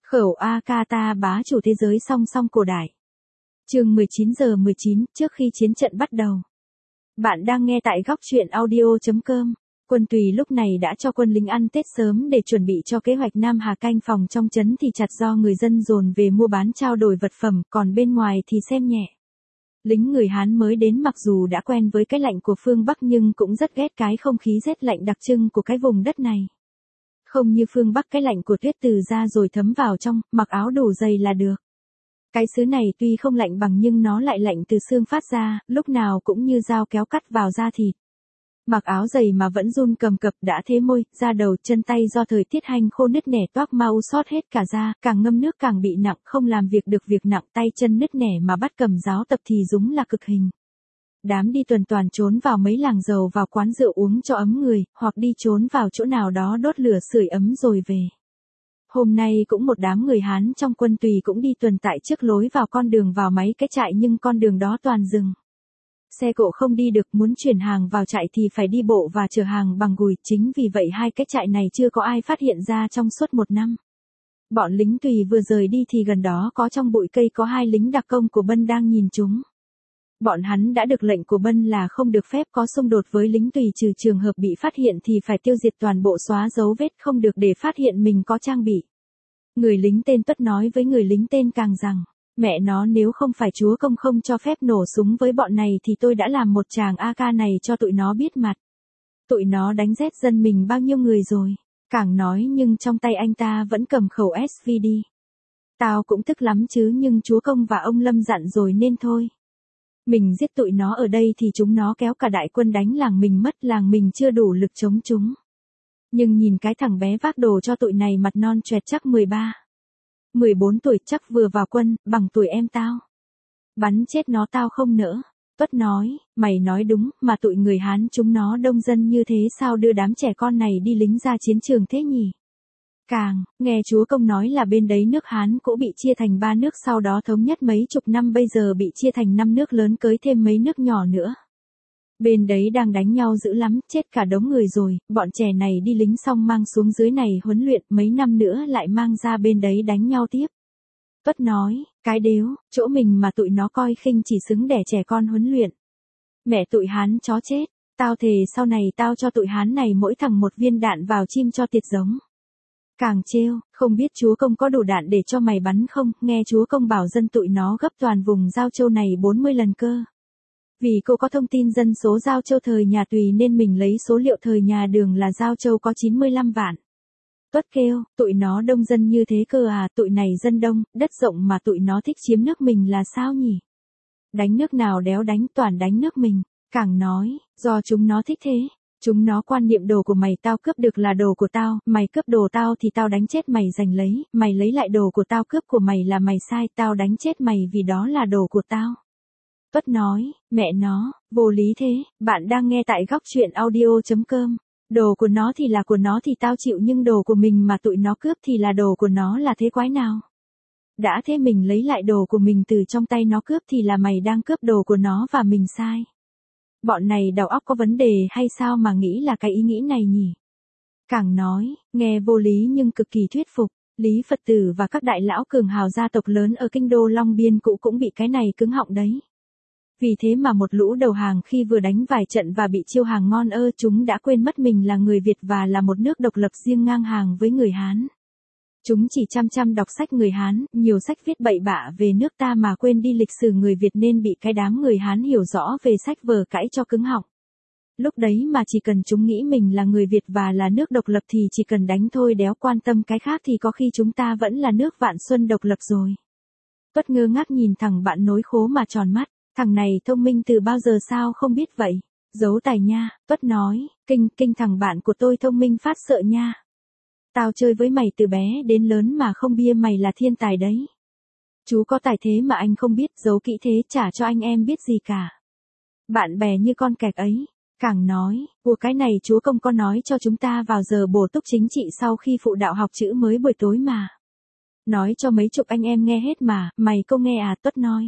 Khẩu Akata bá chủ thế giới song song cổ đại. Chương 19:19 trước khi chiến trận bắt đầu. Bạn đang nghe tại góc truyện audio.com. Quân Tùy lúc này đã cho quân lính ăn Tết sớm để chuẩn bị cho kế hoạch Nam Hà canh phòng trong trấn thì chặt do người dân dồn về mua bán trao đổi vật phẩm, còn bên ngoài thì xem nhẹ. Lính người Hán mới đến mặc dù đã quen với cái lạnh của phương Bắc nhưng cũng rất ghét cái không khí rét lạnh đặc trưng của cái vùng đất này. Không như phương Bắc cái lạnh của tuyết từ ra rồi thấm vào trong, mặc áo đủ dày là được. Cái xứ này tuy không lạnh bằng nhưng nó lại lạnh từ xương phát ra, lúc nào cũng như dao kéo cắt vào da thịt. Mặc áo dày mà vẫn run cầm cập đã thế môi, da đầu chân tay do thời tiết hanh khô nứt nẻ toác mau sót hết cả da, càng ngâm nước càng bị nặng, không làm việc được việc nặng, tay chân nứt nẻ mà bắt cầm giáo tập thì đúng là cực hình. Đám đi tuần toàn trốn vào mấy làng giàu vào quán rượu uống cho ấm người, hoặc đi trốn vào chỗ nào đó đốt lửa sưởi ấm rồi về. Hôm nay cũng một đám người Hán trong quân Tùy cũng đi tuần tại trước lối vào con đường vào mấy cái trại nhưng con đường đó toàn rừng. Xe cộ không đi được, muốn chuyển hàng vào trại thì phải đi bộ và chở hàng bằng gùi, chính vì vậy hai cái trại này chưa có ai phát hiện ra trong suốt một năm. Bọn lính Tùy vừa rời đi thì gần đó có trong bụi cây có hai lính đặc công của Bân đang nhìn chúng. Bọn hắn đã được lệnh của Bân là không được phép có xung đột với lính Tùy trừ trường hợp bị phát hiện thì phải tiêu diệt toàn bộ, xóa dấu vết, không được để phát hiện mình có trang bị. Người lính tên Tuất nói với người lính tên Càng rằng, mẹ nó, nếu không phải chúa công không cho phép nổ súng với bọn này thì tôi đã làm một tràng AK này cho tụi nó biết mặt. Tụi nó đánh rét dân mình bao nhiêu người rồi. Càng nói nhưng trong tay anh ta vẫn cầm khẩu SVD. Tao cũng tức lắm chứ nhưng chúa công và ông Lâm dặn rồi nên thôi. Mình giết tụi nó ở đây thì chúng nó kéo cả đại quân đánh làng mình mất, làng mình chưa đủ lực chống chúng. Nhưng nhìn cái thằng bé vác đồ cho tụi này mặt non choẹt chắc 13, 14 tuổi, chắc vừa vào quân, bằng tuổi em tao. Bắn chết nó tao không nỡ. Tuất nói, mày nói đúng, mà tụi người Hán chúng nó đông dân như thế sao đưa đám trẻ con này đi lính ra chiến trường thế nhỉ? Càng, nghe chúa công nói là bên đấy nước Hán cũng bị chia thành 3 nước, sau đó thống nhất mấy chục năm, bây giờ bị chia thành 5 nước lớn cưới thêm mấy nước nhỏ nữa. Bên đấy đang đánh nhau dữ lắm, chết cả đống người rồi, bọn trẻ này đi lính xong mang xuống dưới này huấn luyện, mấy năm nữa lại mang ra bên đấy đánh nhau tiếp. Tuất nói, cái đếu, chỗ mình mà tụi nó coi khinh chỉ xứng để trẻ con huấn luyện. Mẹ tụi Hán chó chết, tao thề sau này tao cho tụi Hán này mỗi thằng một viên đạn vào chim cho tiệt giống. Càng trêu, không biết chúa công có đủ đạn để cho mày bắn không, nghe chúa công bảo dân tụi nó gấp toàn vùng Giao Châu này 40 lần cơ. Vì cô có thông tin dân số Giao Châu thời nhà Tùy nên mình lấy số liệu thời nhà Đường là Giao Châu có 95 vạn. Tuất kêu, tụi nó đông dân như thế cơ à, tụi này dân đông, đất rộng mà tụi nó thích chiếm nước mình là sao nhỉ? Đánh nước nào đéo đánh, toàn đánh nước mình. Càng nói, do chúng nó thích thế. Chúng nó quan niệm đồ của mày tao cướp được là đồ của tao, mày cướp đồ tao thì tao đánh chết mày giành lấy, mày lấy lại đồ của tao cướp của mày là mày sai, tao đánh chết mày vì đó là đồ của tao. Tuất nói, mẹ nó, vô lý thế, bạn đang nghe tại góc truyện audio.com. Đồ của nó thì là của nó thì tao chịu, nhưng đồ của mình mà tụi nó cướp thì là đồ của nó, là thế quái nào? Đã thế mình lấy lại đồ của mình từ trong tay nó cướp thì là mày đang cướp đồ của nó và mình sai. Bọn này đầu óc có vấn đề hay sao mà nghĩ là cái ý nghĩ này nhỉ? Càng nói, nghe vô lý nhưng cực kỳ thuyết phục. Lý Phật tử và các đại lão cường hào gia tộc lớn ở kinh đô Long Biên cũng bị cái này cứng họng đấy. Vì thế mà một lũ đầu hàng khi vừa đánh vài trận và bị chiêu hàng ngon ơ, chúng đã quên mất mình là người Việt và là một nước độc lập riêng ngang hàng với người Hán. Chúng chỉ chăm đọc sách người Hán, nhiều sách viết bậy bạ về nước ta mà quên đi lịch sử người Việt nên bị cái đám người Hán hiểu rõ về sách vở cãi cho cứng họng. Lúc đấy mà chỉ cần chúng nghĩ mình là người Việt và là nước độc lập thì chỉ cần đánh thôi, đéo quan tâm cái khác thì có khi chúng ta vẫn là nước Vạn Xuân độc lập rồi. Tuất ngơ ngác nhìn thằng bạn nối khố mà tròn mắt, thằng này thông minh từ bao giờ sao không biết vậy? Giấu tài nha, Tuất nói, kinh thằng bạn của tôi thông minh phát sợ nha. Tao chơi với mày từ bé đến lớn mà không bia mày là thiên tài đấy. Chú có tài thế mà anh không biết, giấu kỹ thế chả cho anh em biết gì cả. Bạn bè như con kẹt ấy. Càng nói, cái này chúa công có nói cho chúng ta vào giờ bổ túc chính trị sau khi phụ đạo học chữ mới buổi tối mà. Nói cho mấy chục anh em nghe hết mà, mày không nghe à? Tuất nói.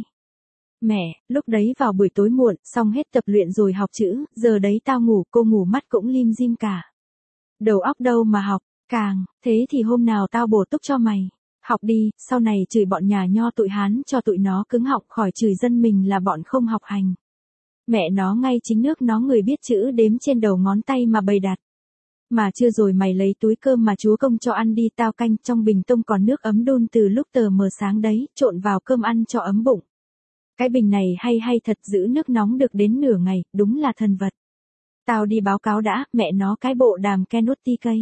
Mẹ, lúc đấy vào buổi tối muộn, xong hết tập luyện rồi học chữ, giờ đấy tao ngủ, cô ngủ mắt cũng lim dim cả. Đầu óc đâu mà học, Càng, thế thì hôm nào tao bổ túc cho mày. Học đi, sau này chửi bọn nhà nho tụi Hán cho tụi nó cứng họng khỏi chửi dân mình là bọn không học hành. Mẹ nó ngay chính nước nó người biết chữ đếm trên đầu ngón tay mà bày đặt. Mà chưa rồi mày lấy túi cơm mà chúa công cho ăn đi tao canh trong bình tông còn nước ấm đun từ lúc tờ mờ sáng đấy, trộn vào cơm ăn cho ấm bụng. Cái bình này hay thật giữ nước nóng được đến nửa ngày, đúng là thần vật. Tao đi báo cáo đã, mẹ nó cái bộ đàm Kenuti cây.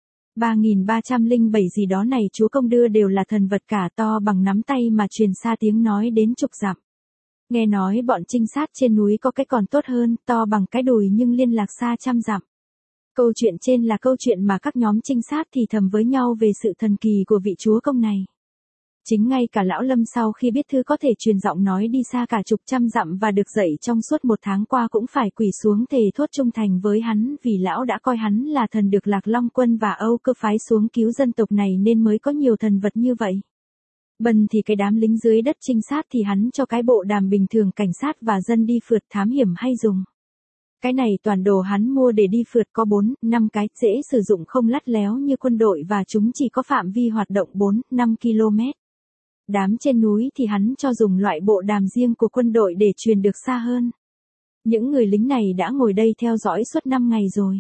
3307 gì đó này chúa công đưa đều là thần vật cả to bằng nắm tay mà truyền xa tiếng nói đến chục dặm. Nghe nói bọn trinh sát trên núi có cái còn tốt hơn, to bằng cái đùi nhưng liên lạc xa trăm dặm. Câu chuyện trên là câu chuyện mà các nhóm trinh sát thì thầm với nhau về sự thần kỳ của vị chúa công này. Chính ngay cả lão Lâm sau khi biết thư có thể truyền giọng nói đi xa cả chục trăm dặm và được dạy trong suốt 1 tháng qua cũng phải quỳ xuống thề thốt trung thành với hắn vì lão đã coi hắn là thần được Lạc Long Quân và Âu Cơ phái xuống cứu dân tộc này nên mới có nhiều thần vật như vậy. Bần thì cái đám lính dưới đất trinh sát thì hắn cho cái bộ đàm bình thường cảnh sát và dân đi phượt thám hiểm hay dùng. Cái này toàn đồ hắn mua để đi phượt có 4, 5 cái, dễ sử dụng không lắt léo như quân đội và chúng chỉ có phạm vi hoạt động 4, 5 km. Đám trên núi thì hắn cho dùng loại bộ đàm riêng của quân đội để truyền được xa hơn. Những người lính này đã ngồi đây theo dõi suốt 5 ngày rồi.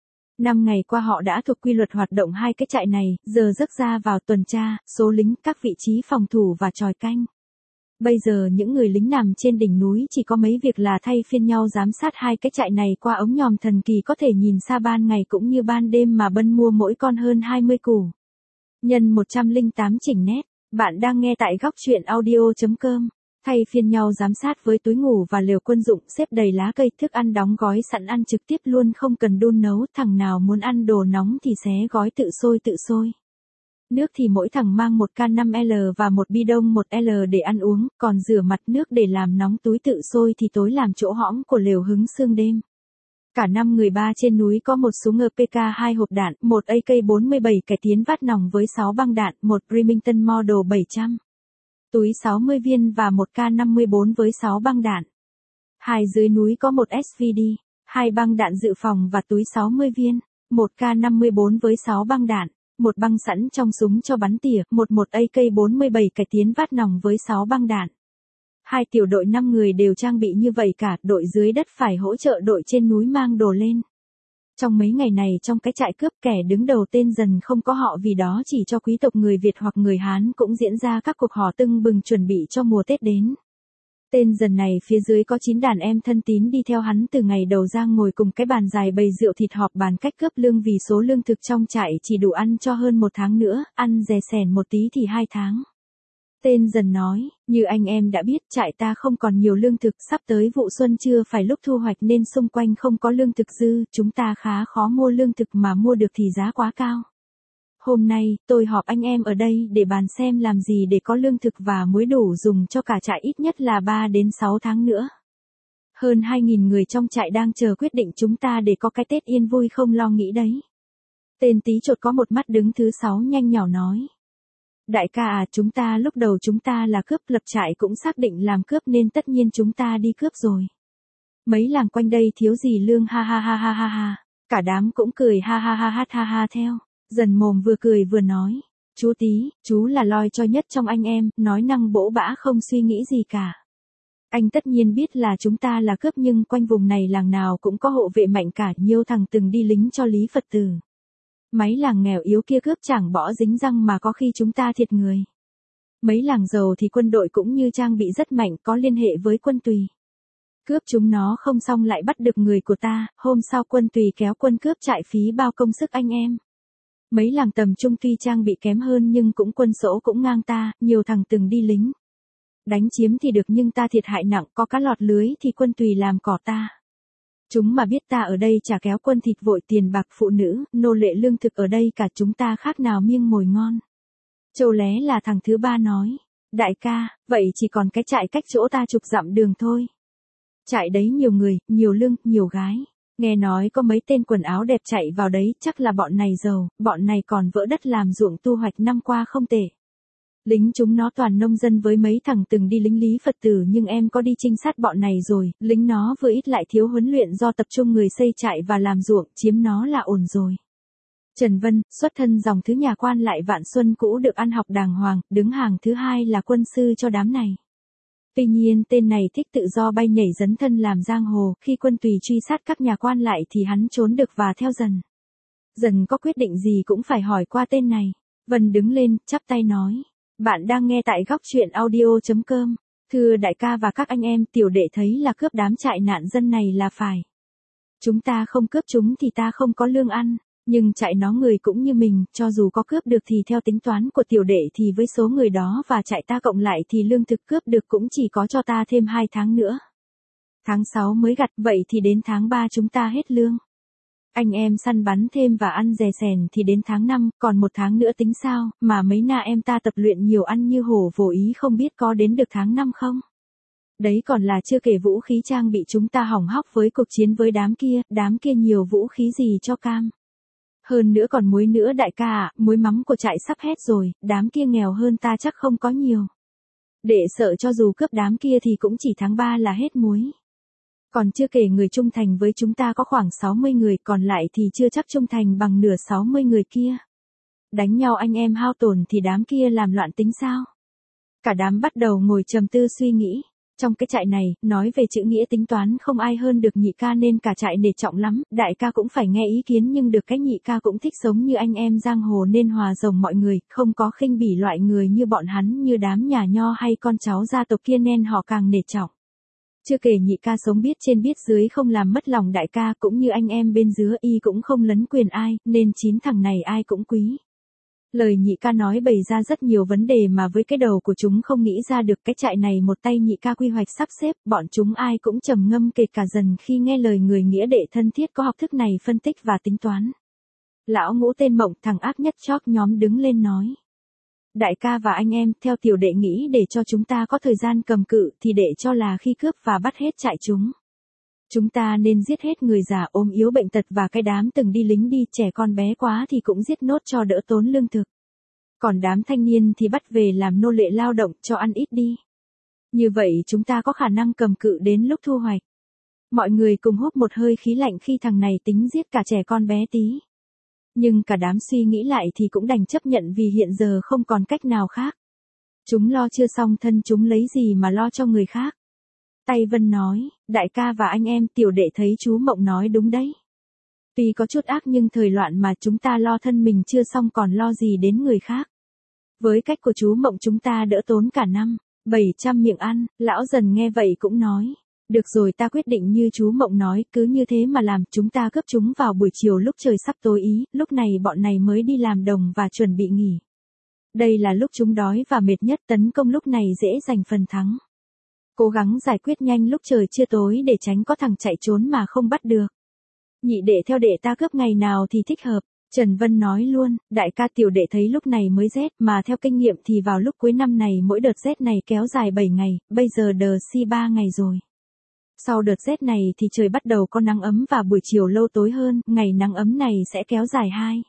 5 ngày qua họ đã thuộc quy luật hoạt động hai cái trại này, giờ giấc ra vào tuần tra, số lính, các vị trí phòng thủ và tròi canh. Bây giờ những người lính nằm trên đỉnh núi chỉ có mấy việc là thay phiên nhau giám sát hai cái trại này qua ống nhòm thần kỳ có thể nhìn xa ban ngày cũng như ban đêm mà Bân mua mỗi con hơn 20 củ. Nhân 108 chỉnh nét, bạn đang nghe tại góc truyện audio.com. Thay phiên nhau giám sát với túi ngủ và lều quân dụng xếp đầy lá cây thức ăn đóng gói sẵn ăn trực tiếp luôn không cần đun nấu, thằng nào muốn ăn đồ nóng thì xé gói tự sôi. Nước thì mỗi thằng mang một can 5L và một bi đông 1L để ăn uống, còn rửa mặt nước để làm nóng túi tự sôi thì tối làm chỗ hõm của lều hứng sương đêm. Cả 5 người ba trên núi có một súng RPK 2 hộp đạn, một AK-47 cải tiến vát nòng với 6 băng đạn, một Remington Model 700. Túi 60 viên và một K54 với 6 băng đạn. Hai dưới núi có một SVD, 2 băng đạn dự phòng và túi 60 viên, một K54 với 6 băng đạn, một băng sẵn trong súng cho bắn tỉa, một AK-47 cải tiến vát nòng với 6 băng đạn. Hai tiểu đội 5 người đều trang bị như vậy cả, đội dưới đất phải hỗ trợ đội trên núi mang đồ lên. Trong mấy ngày này trong cái trại cướp kẻ đứng đầu tên Dần không có họ vì đó chỉ cho quý tộc người Việt hoặc người Hán cũng diễn ra các cuộc họp tưng bừng chuẩn bị cho mùa Tết đến. Tên Dần này phía dưới có 9 đàn em thân tín đi theo hắn từ ngày đầu ra ngồi cùng cái bàn dài bày rượu thịt họp bàn cách cướp lương vì số lương thực trong trại chỉ đủ ăn cho hơn 1 tháng nữa, ăn dè sẻn một tí thì 2 tháng. Tên Dần nói, như anh em đã biết trại ta không còn nhiều lương thực, sắp tới vụ xuân chưa phải lúc thu hoạch nên xung quanh không có lương thực dư, chúng ta khá khó mua lương thực mà mua được thì giá quá cao. Hôm nay, tôi họp anh em ở đây để bàn xem làm gì để có lương thực và muối đủ dùng cho cả trại ít nhất là 3 đến 6 tháng nữa. Hơn 2.000 người trong trại đang chờ quyết định chúng ta để có cái Tết yên vui không lo nghĩ đấy. Tên tí chột có một mắt đứng thứ 6 nhanh nhỏ nói. Đại ca à, chúng ta lúc đầu chúng ta là cướp, lập trại cũng xác định làm cướp nên tất nhiên chúng ta đi cướp rồi. Mấy làng quanh đây thiếu gì lương ha ha ha ha ha ha. Cả đám cũng cười ha ha ha ha ha ha theo. Dần mồm vừa cười vừa nói. Chú Tí, chú là loi cho nhất trong anh em, nói năng bỗ bã không suy nghĩ gì cả. Anh tất nhiên biết là chúng ta là cướp nhưng quanh vùng này làng nào cũng có hộ vệ mạnh cả, nhiều thằng từng đi lính cho Lý Phật tử. Mấy làng nghèo yếu kia cướp chẳng bỏ dính răng mà có khi chúng ta thiệt người. Mấy làng giàu thì quân đội cũng như trang bị rất mạnh có liên hệ với quân tùy. Cướp chúng nó không xong lại bắt được người của ta, hôm sau quân tùy kéo quân cướp trại phí bao công sức anh em. Mấy làng tầm trung tuy trang bị kém hơn nhưng cũng quân số cũng ngang ta, nhiều thằng từng đi lính. Đánh chiếm thì được nhưng ta thiệt hại nặng, có cá lọt lưới thì quân tùy làm cỏ ta. Chúng mà biết ta ở đây chả kéo quân thịt vội tiền bạc phụ nữ, nô lệ lương thực ở đây cả chúng ta khác nào miêng mồi ngon. Châu Lé là thằng thứ 3 nói. Đại ca, vậy chỉ còn cái trại cách chỗ ta chục dặm đường thôi. Trại đấy nhiều người, nhiều lương, nhiều gái. Nghe nói có mấy tên quần áo đẹp chạy vào đấy, chắc là bọn này giàu, bọn này còn vỡ đất làm ruộng tu hoạch năm qua không tệ. Lính chúng nó toàn nông dân với mấy thằng từng đi lính Lý Phật tử nhưng em có đi trinh sát bọn này rồi, lính nó vừa ít lại thiếu huấn luyện do tập trung người xây trại và làm ruộng, chiếm nó là ổn rồi. Trần Vân, xuất thân dòng thứ nhà quan lại Vạn Xuân cũ được ăn học đàng hoàng, đứng hàng thứ hai là quân sư cho đám này. Tuy nhiên tên này thích tự do bay nhảy dấn thân làm giang hồ, khi Quân Tùy truy sát các nhà quan lại thì hắn trốn được và theo dần. Dần có quyết định gì cũng phải hỏi qua tên này. Vân đứng lên, chắp tay nói. Bạn đang nghe tại góc chuyện audio.com. Thưa đại ca và các anh em, tiểu đệ thấy là cướp đám trại nạn dân này là phải. Chúng ta không cướp chúng thì ta không có lương ăn. Nhưng trại nó người cũng như mình, cho dù có cướp được thì theo tính toán của tiểu đệ thì với số người đó và trại ta cộng lại thì lương thực cướp được cũng chỉ có cho ta thêm 2 tháng nữa. Tháng 6 mới gặt, vậy thì đến tháng 3 chúng ta hết lương. Anh em săn bắn thêm và ăn dè sèn thì đến tháng 5, còn 1 tháng nữa tính sao, mà mấy na em ta tập luyện nhiều ăn như hổ vồ ý không biết có đến được tháng 5 không? Đấy còn là chưa kể vũ khí trang bị chúng ta hỏng hóc với cuộc chiến với đám kia nhiều vũ khí gì cho cam. Hơn nữa còn muối nữa đại ca ạ, muối mắm của trại sắp hết rồi, đám kia nghèo hơn ta chắc không có nhiều. Đệ sợ cho dù cướp đám kia thì cũng chỉ tháng 3 là hết muối. Còn chưa kể người trung thành với chúng ta có khoảng 60 người, còn lại thì chưa chắc trung thành bằng nửa 60 người kia. Đánh nhau anh em hao tổn thì đám kia làm loạn tính sao? Cả đám bắt đầu ngồi trầm tư suy nghĩ. Trong cái trại này, nói về chữ nghĩa tính toán không ai hơn được nhị ca nên cả trại nể trọng lắm, đại ca cũng phải nghe ý kiến nhưng được cái nhị ca cũng thích sống như anh em giang hồ nên hòa rồng mọi người, không có khinh bỉ loại người như bọn hắn như đám nhà nho hay con cháu gia tộc kia nên họ càng nể trọng. Chưa kể nhị ca sống biết trên biết dưới không làm mất lòng đại ca cũng như anh em bên dưới y cũng không lấn quyền ai, nên 9 thằng này ai cũng quý. Lời nhị ca nói bày ra rất nhiều vấn đề mà với cái đầu của chúng không nghĩ ra được. Cái trại này một tay nhị ca quy hoạch sắp xếp, bọn chúng ai cũng trầm ngâm kể cả Dần khi nghe lời người nghĩa đệ thân thiết có học thức này phân tích và tính toán. Lão Ngũ tên Mộng, thằng ác nhất chóp nhóm đứng lên nói. Đại ca và anh em, theo tiểu đệ nghĩ để cho chúng ta có thời gian cầm cự thì đệ cho là khi cướp và bắt hết trại chúng. Chúng ta nên giết hết người già ốm yếu bệnh tật và cái đám từng đi lính đi, trẻ con bé quá thì cũng giết nốt cho đỡ tốn lương thực. Còn đám thanh niên thì bắt về làm nô lệ lao động cho ăn ít đi. Như vậy chúng ta có khả năng cầm cự đến lúc thu hoạch. Mọi người cùng hút một hơi khí lạnh khi thằng này tính giết cả trẻ con bé tí. Nhưng cả đám suy nghĩ lại thì cũng đành chấp nhận vì hiện giờ không còn cách nào khác. Chúng lo chưa xong thân chúng lấy gì mà lo cho người khác. Tay Vân nói, đại ca và anh em, tiểu đệ thấy chú Mộng nói đúng đấy. Tuy có chút ác nhưng thời loạn mà chúng ta lo thân mình chưa xong còn lo gì đến người khác. Với cách của chú Mộng chúng ta đỡ tốn cả năm, 700 miệng ăn. Lão Dần nghe vậy cũng nói, được rồi ta quyết định như chú Mộng nói, cứ như thế mà làm. Chúng ta cướp chúng vào buổi chiều lúc trời sắp tối ý, lúc này bọn này mới đi làm đồng và chuẩn bị nghỉ. Đây là lúc chúng đói và mệt nhất, tấn công lúc này dễ giành phần thắng. Cố gắng giải quyết nhanh lúc trời chưa tối để tránh có thằng chạy trốn mà không bắt được. Nhị đệ theo đệ ta cướp ngày nào thì thích hợp. Trần Vân nói luôn, đại ca tiểu đệ thấy lúc này mới rét mà theo kinh nghiệm thì vào lúc cuối năm này mỗi đợt rét này kéo dài 7 ngày, bây giờ đờ si 3 ngày rồi. Sau đợt rét này thì trời bắt đầu có nắng ấm và buổi chiều lâu tối hơn, ngày nắng ấm này sẽ kéo dài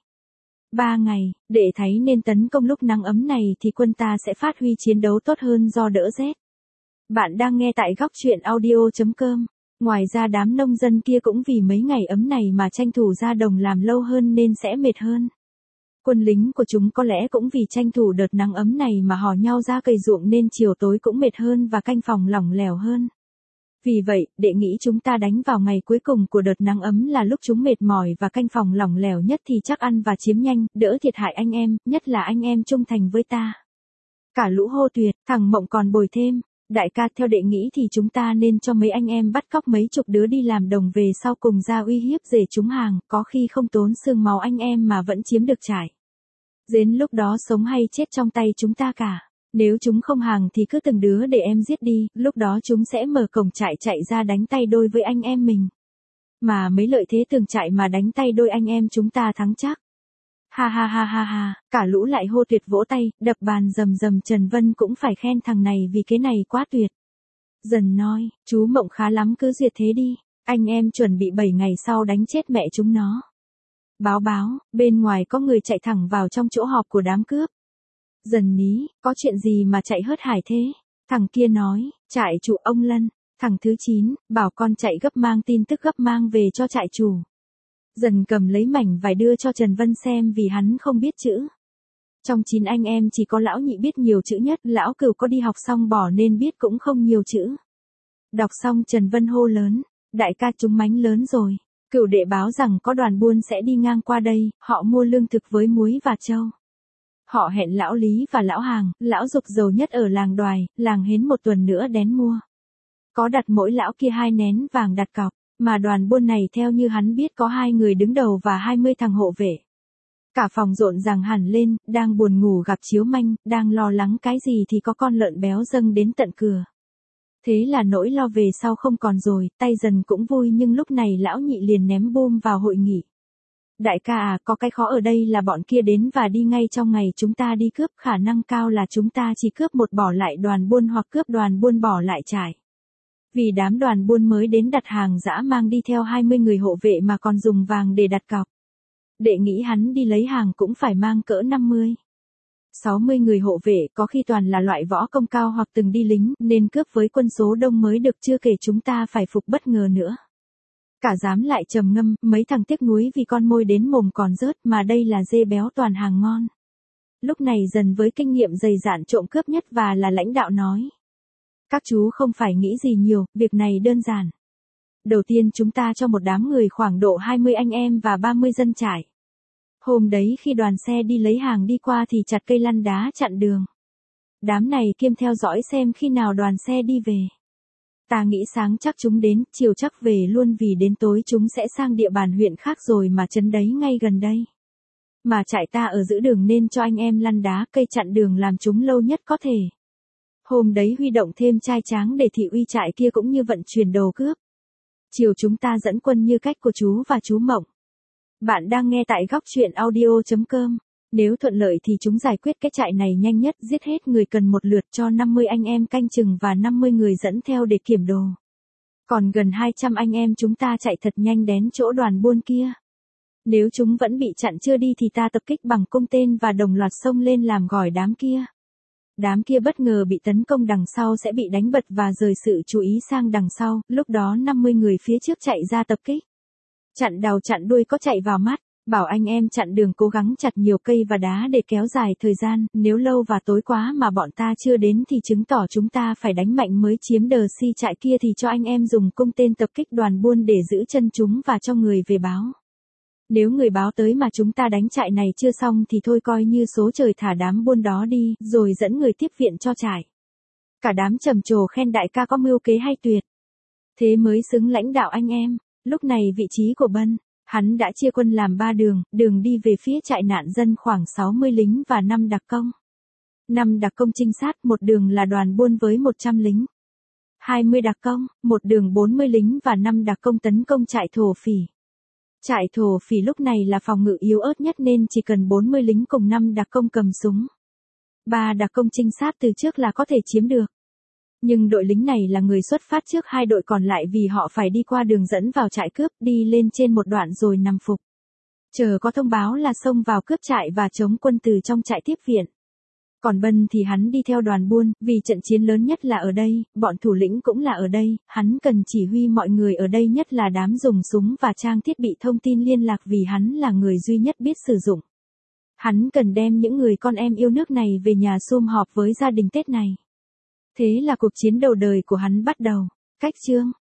2-3 ngày, đệ thấy nên tấn công lúc nắng ấm này thì quân ta sẽ phát huy chiến đấu tốt hơn do đỡ rét. Bạn đang nghe tại góc chuyện audio.com. Ngoài ra đám nông dân kia cũng vì mấy ngày ấm này mà tranh thủ ra đồng làm lâu hơn nên sẽ mệt hơn. Quân lính của chúng có lẽ cũng vì tranh thủ đợt nắng ấm này mà hò nhau ra cày ruộng nên chiều tối cũng mệt hơn và canh phòng lỏng lẻo hơn. Vì vậy, đệ nghĩ chúng ta đánh vào ngày cuối cùng của đợt nắng ấm là lúc chúng mệt mỏi và canh phòng lỏng lẻo nhất thì chắc ăn và chiếm nhanh, đỡ thiệt hại anh em, nhất là anh em trung thành với ta. Cả lũ hô tuyệt, thằng Mộng còn bồi thêm. Đại ca theo đệ nghĩ thì chúng ta nên cho mấy anh em bắt cóc mấy chục đứa đi làm đồng về sau cùng ra uy hiếp rể chúng hàng, có khi không tốn xương máu anh em mà vẫn chiếm được trại. Đến lúc đó sống hay chết trong tay chúng ta cả. Nếu chúng không hàng thì cứ từng đứa để em giết đi, lúc đó chúng sẽ mở cổng trại chạy ra đánh tay đôi với anh em mình. Mà mấy lợi thế tường trại mà đánh tay đôi anh em chúng ta thắng chắc. Ha ha ha ha ha, cả lũ lại hô tuyệt vỗ tay, đập bàn rầm rầm. Trần Vân cũng phải khen thằng này vì cái này quá tuyệt. Dần nói, chú Mộng khá lắm cứ duyệt thế đi, anh em chuẩn bị 7 ngày sau đánh chết mẹ chúng nó. Báo, bên ngoài có người chạy thẳng vào trong chỗ họp của đám cướp. Dần ní, có chuyện gì mà chạy hớt hải thế? Thằng kia nói, trại chủ ông Lân. Thằng thứ 9, bảo con chạy gấp mang tin tức gấp mang về cho trại chủ. Dần cầm lấy mảnh vải đưa cho Trần Vân xem vì hắn không biết chữ. Trong 9 anh em chỉ có lão nhị biết nhiều chữ nhất, lão Cửu có đi học xong bỏ nên biết cũng không nhiều chữ. Đọc xong Trần Vân hô lớn, đại ca chúng mánh lớn rồi. Cửu đệ báo rằng có đoàn buôn sẽ đi ngang qua đây, họ mua lương thực với muối và trâu. Họ hẹn lão Lý và lão Hàng, lão Dục giàu nhất ở làng Đoài, làng Hến một tuần nữa đến mua. Có đặt mỗi lão kia 2 nén vàng đặt cọc, mà đoàn buôn này theo như hắn biết có 2 người đứng đầu và 20 thằng hộ vệ. Cả phòng rộn ràng hẳn lên, đang buồn ngủ gặp chiếu manh, đang lo lắng cái gì thì có con lợn béo dâng đến tận cửa. Thế là nỗi lo về sau không còn rồi, tay Dần cũng vui nhưng lúc này lão nhị liền ném bom vào hội nghị. Đại ca à, có cái khó ở đây là bọn kia đến và đi ngay trong ngày chúng ta đi cướp, khả năng cao là chúng ta chỉ cướp một bỏ lại đoàn buôn hoặc cướp đoàn buôn bỏ lại trại. Vì đám đoàn buôn mới đến đặt hàng dã mang đi theo 20 người hộ vệ mà còn dùng vàng để đặt cọc. Đệ nghĩ hắn đi lấy hàng cũng phải mang cỡ 50-60 người hộ vệ, có khi toàn là loại võ công cao hoặc từng đi lính, nên cướp với quân số đông mới được, chưa kể chúng ta phải phục bất ngờ nữa. Cả dám lại trầm ngâm, mấy thằng tiếc nuối vì con môi đến mồm còn rớt, mà đây là dê béo toàn hàng ngon. Lúc này Dần với kinh nghiệm dày dạn trộm cướp nhất và là lãnh đạo nói. Các chú không phải nghĩ gì nhiều, việc này đơn giản. Đầu tiên chúng ta cho một đám người khoảng độ 20 anh em và 30 dân trải. Hôm đấy khi đoàn xe đi lấy hàng đi qua thì chặt cây lăn đá chặn đường. Đám này kiêm theo dõi xem khi nào đoàn xe đi về. Ta nghĩ sáng chắc chúng đến, chiều chắc về luôn vì đến tối chúng sẽ sang địa bàn huyện khác rồi mà trấn đấy ngay gần đây. Mà trại ta ở giữa đường nên cho anh em lăn đá cây chặn đường làm chúng lâu nhất có thể. Hôm đấy huy động thêm trai tráng để thị uy trại kia cũng như vận chuyển đồ cướp. Chiều chúng ta dẫn quân như cách của chú và chú Mộng. Bạn đang nghe tại góc truyện audio.com. Nếu thuận lợi thì chúng giải quyết cái trại này nhanh nhất, giết hết người cần một lượt cho 50 anh em canh chừng và 50 người dẫn theo để kiểm đồ. Còn gần 200 anh em chúng ta chạy thật nhanh đến chỗ đoàn buôn kia. Nếu chúng vẫn bị chặn chưa đi thì ta tập kích bằng cung tên và đồng loạt xông lên làm gỏi đám kia. Đám kia bất ngờ bị tấn công đằng sau sẽ bị đánh bật và rời sự chú ý sang đằng sau, lúc đó 50 người phía trước chạy ra tập kích. Chặn đầu chặn đuôi có chạy vào mắt, bảo anh em chặn đường cố gắng chặt nhiều cây và đá để kéo dài thời gian, nếu lâu và tối quá mà bọn ta chưa đến thì chứng tỏ chúng ta phải đánh mạnh mới chiếm đờ si trại kia thì cho anh em dùng cung tên tập kích đoàn buôn để giữ chân chúng và cho người về báo. Nếu người báo tới mà chúng ta đánh trại này chưa xong thì thôi coi như số trời thả đám buôn đó đi, rồi dẫn người tiếp viện cho trại. Cả đám trầm trồ khen đại ca có mưu kế hay tuyệt. Thế mới xứng lãnh đạo anh em. Lúc này vị trí của Bân, hắn đã chia quân làm 3 đường, đường đi về phía trại nạn dân khoảng 60 lính và 5 đặc công. 5 đặc công trinh sát, một đường là đoàn buôn với 100 lính. 20 đặc công, một đường 40 lính và 5 đặc công tấn công trại thổ phỉ. Trại thổ phỉ lúc này là phòng ngự yếu ớt nhất nên chỉ cần 40 lính cùng 5 đặc công cầm súng. 3 đặc công trinh sát từ trước là có thể chiếm được. Nhưng đội lính này là người xuất phát trước 2 đội còn lại vì họ phải đi qua đường dẫn vào trại cướp, đi lên trên một đoạn rồi nằm phục. Chờ có thông báo là xông vào cướp trại và chống quân từ trong trại tiếp viện. Còn Bân thì hắn đi theo đoàn buôn, vì trận chiến lớn nhất là ở đây, bọn thủ lĩnh cũng là ở đây, hắn cần chỉ huy mọi người ở đây nhất là đám dùng súng và trang thiết bị thông tin liên lạc vì hắn là người duy nhất biết sử dụng. Hắn cần đem những người con em yêu nước này về nhà sum họp với gia đình Tết này. Thế là cuộc chiến đầu đời của hắn bắt đầu. Cách chương